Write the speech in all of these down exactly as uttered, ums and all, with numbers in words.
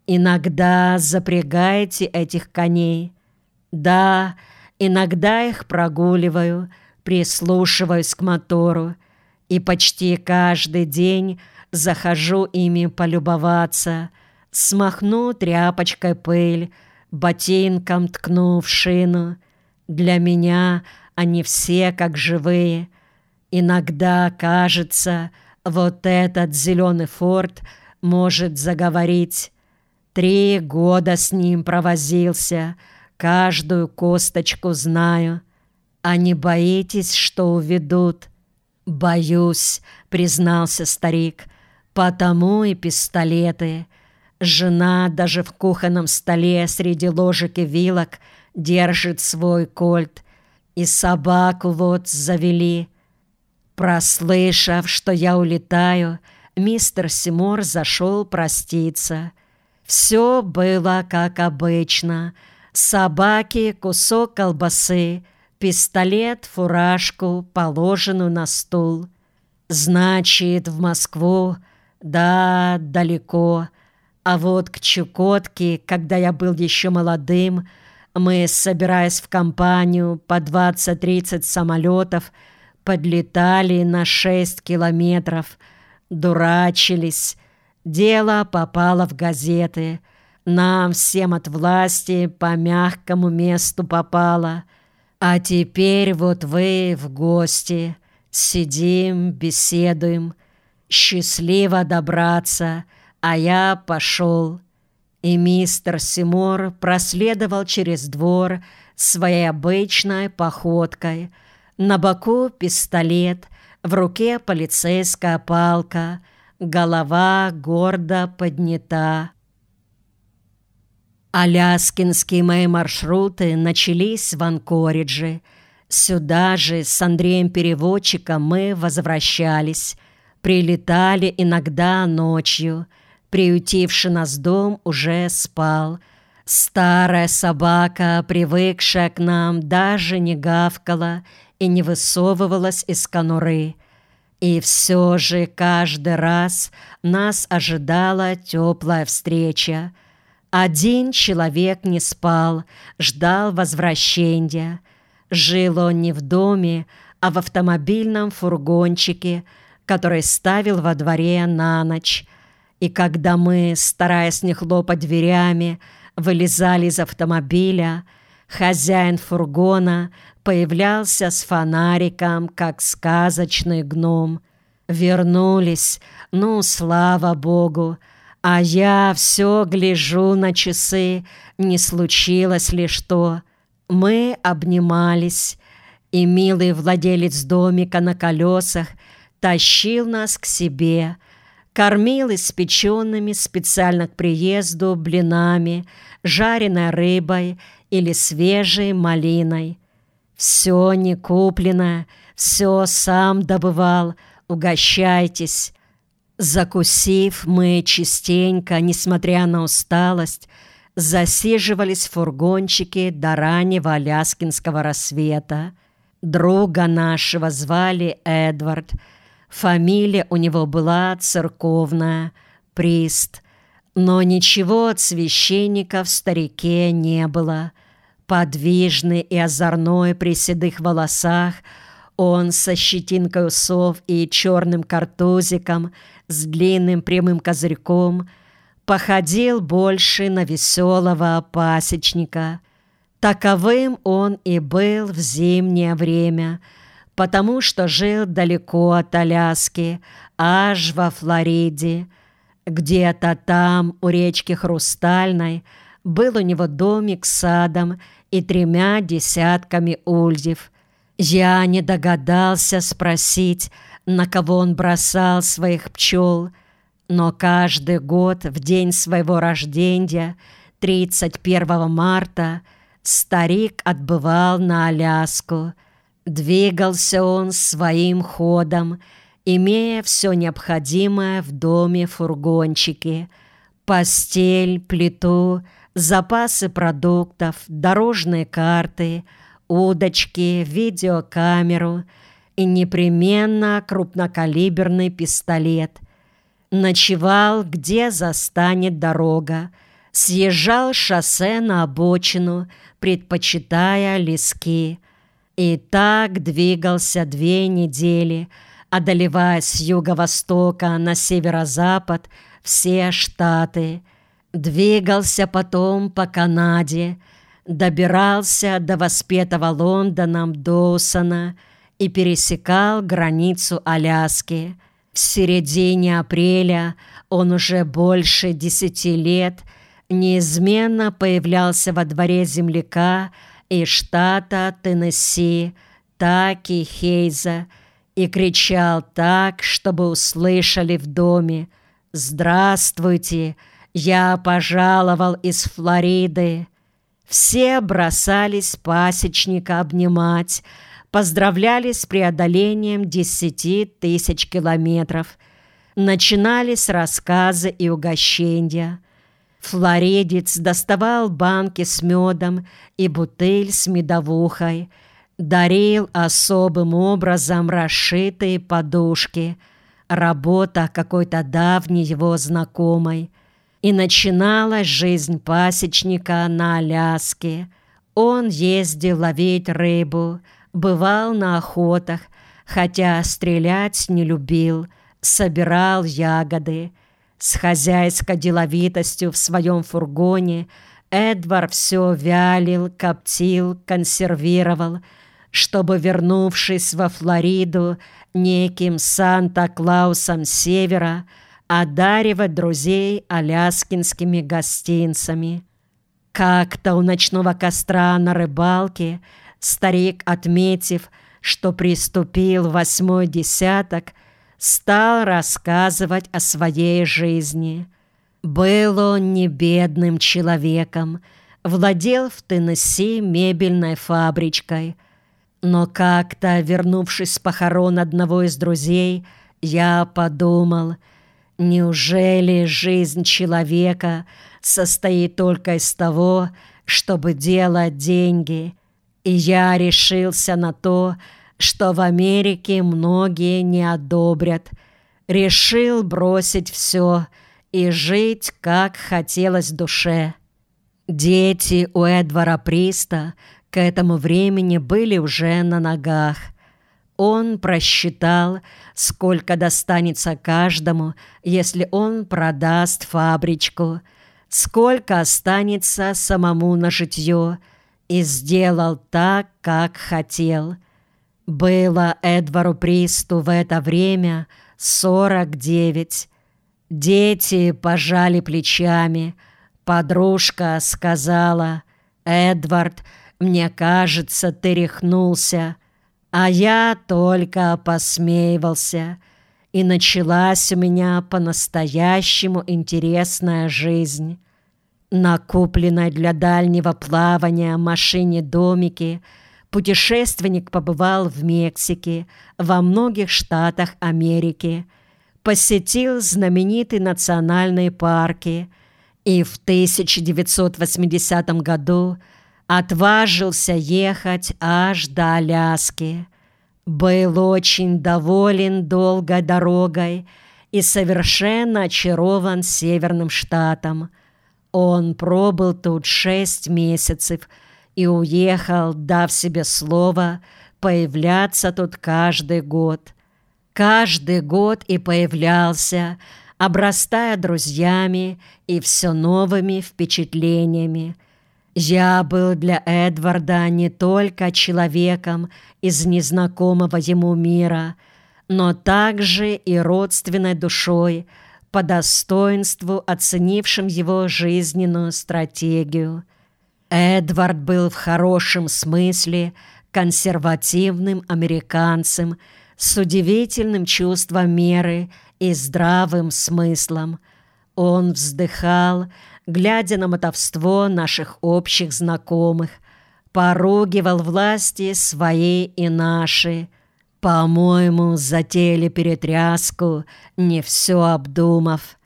Иногда запрягайте этих коней. Да, иногда их прогуливаю, прислушиваюсь к мотору, и почти каждый день захожу ими полюбоваться, смахну тряпочкой пыль, ботинком ткну в шину. Для меня они все как живые. Иногда кажется, вот этот зеленый форт может заговорить. Три года с ним провозился, каждую косточку знаю. А не боитесь, что уведут? Боюсь, признался старик, потому и пистолеты. Жена даже в кухонном столе среди ложек и вилок держит свой кольт. И собаку вот завели. Прослышав, что я улетаю, мистер Симор зашел проститься. Все было как обычно. Собаке кусок колбасы, пистолет, фуражку, положенную на стул. Значит, в Москву? Да, далеко. А вот к Чукотке, когда я был еще молодым, мы, собираясь в компанию по двадцать-тридцать самолетов, подлетали на шесть километров, дурачились. Дело попало в газеты. Нам всем от власти по мягкому месту попало. А теперь вот вы в гости. Сидим, беседуем. Счастливо добраться, а я пошел. И мистер Симор проследовал через двор своей обычной походкой. На боку пистолет, в руке полицейская палка, голова гордо поднята. Аляскинские мои маршруты начались в Анкоридже. Сюда же с Андреем-переводчиком мы возвращались. Прилетали иногда ночью. Приютивший нас дом уже спал. Старая собака, привыкшая к нам, даже не гавкала и не высовывалась из конуры. И все же каждый раз нас ожидала теплая встреча. Один человек не спал, ждал возвращения. Жил он не в доме, а в автомобильном фургончике, который ставил во дворе на ночь. И когда мы, стараясь не хлопать дверями, вылезали из автомобиля, хозяин фургона появлялся с фонариком, как сказочный гном. Вернулись, ну, слава богу, а я все гляжу на часы, не случилось ли что. Мы обнимались, и милый владелец домика на колесах тащил нас к себе, кормил испеченными специально к приезду блинами, жареной рыбой или свежей малиной. Все не куплено, все сам добывал, угощайтесь. Закусив, мы частенько, несмотря на усталость, засиживались в фургончике до раннего аляскинского рассвета. Друга нашего звали Эдвард. Фамилия у него была церковная, Прист. Но ничего от священника в старике не было. Подвижный и озорной при седых волосах, он со щетинкой усов и черным картузиком с длинным прямым козырьком походил больше на веселого пасечника. Таковым он и был в зимнее время, потому что жил далеко от Аляски, аж во Флориде. Где-то там, у речки Хрустальной, был у него домик с садом и тремя десятками ульев. Я не догадался спросить, на кого он бросал своих пчел, но каждый год в день своего рождения, тридцать первого марта, старик отбывал на Аляску. Двигался он своим ходом, имея все необходимое в доме фургончике: постель, плиту, запасы продуктов, дорожные карты, удочки, видеокамеру и непременно крупнокалиберный пистолет. Ночевал, где застанет дорога, съезжал с шоссе на обочину, предпочитая лески. И так двигался две недели, одолевая с юго-востока на северо-запад все штаты. Двигался потом по Канаде, добирался до воспетого Лондоном Доусона и пересекал границу Аляски. В середине апреля он уже больше десяти лет неизменно появлялся во дворе земляка из штата Теннесси, Таки Хейза, и кричал так, чтобы услышали в доме: «Здравствуйте! Я пожаловал из Флориды!» Все бросались пасечника обнимать, поздравляли с преодолением десяти тысяч километров. Начинались рассказы и угощения. Флоридец доставал банки с медом и бутыль с медовухой, дарил особым образом расшитые подушки, работа какой-то давней его знакомой. И начиналась жизнь пасечника на Аляске. Он ездил ловить рыбу, бывал на охотах, хотя стрелять не любил, собирал ягоды. С хозяйской деловитостью в своем фургоне Эдвард все вялил, коптил, консервировал, чтобы, вернувшись во Флориду неким Санта-Клаусом с севера, одаривать друзей аляскинскими гостинцами. Как-то у ночного костра на рыбалке старик, отметив, что приступил восьмой десяток, стал рассказывать о своей жизни. Был он не бедным человеком, владел в Теннесси мебельной фабричкой. Но как-то, вернувшись с похорон одного из друзей, я подумал: неужели жизнь человека состоит только из того, чтобы делать деньги? И я решился на то, что в Америке многие не одобрят. Решил бросить все и жить, как хотелось душе. Дети у Эдварда Приста к этому времени были уже на ногах. Он просчитал, сколько достанется каждому, если он продаст фабричку, сколько останется самому на житье, и сделал так, как хотел. Было Эдварду Присту в это время сорок девять. Дети пожали плечами. Подружка сказала: «Эдвард, мне кажется, ты рехнулся». А я только посмеивался. И началась у меня по-настоящему интересная жизнь. На купленной для дальнего плавания машине-домике путешественник побывал в Мексике, во многих штатах Америки, посетил знаменитые национальные парки и в тысяча девятьсот восьмидесятом году отважился ехать аж до Аляски. Был очень доволен долгой дорогой и совершенно очарован северным штатом. Он пробыл тут шесть месяцев и уехал, дав себе слово появляться тут каждый год. Каждый год и появлялся, обрастая друзьями и все новыми впечатлениями. Я был для Эдварда не только человеком из незнакомого ему мира, но также и родственной душой, по достоинству оценившим его жизненную стратегию. Эдвард был в хорошем смысле консервативным американцем с удивительным чувством меры и здравым смыслом. Он вздыхал, глядя на мотовство наших общих знакомых, поругивал власти свои и наши. По-моему, затеяли перетряску, не все обдумав.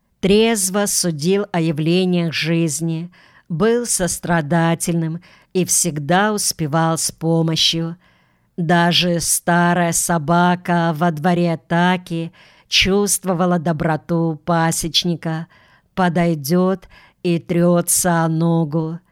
Трезво судил о явлениях жизни, был сострадательным и всегда успевал с помощью. Даже старая собака во дворе Таки чувствовала доброту пасечника, подойдет и трется о ногу.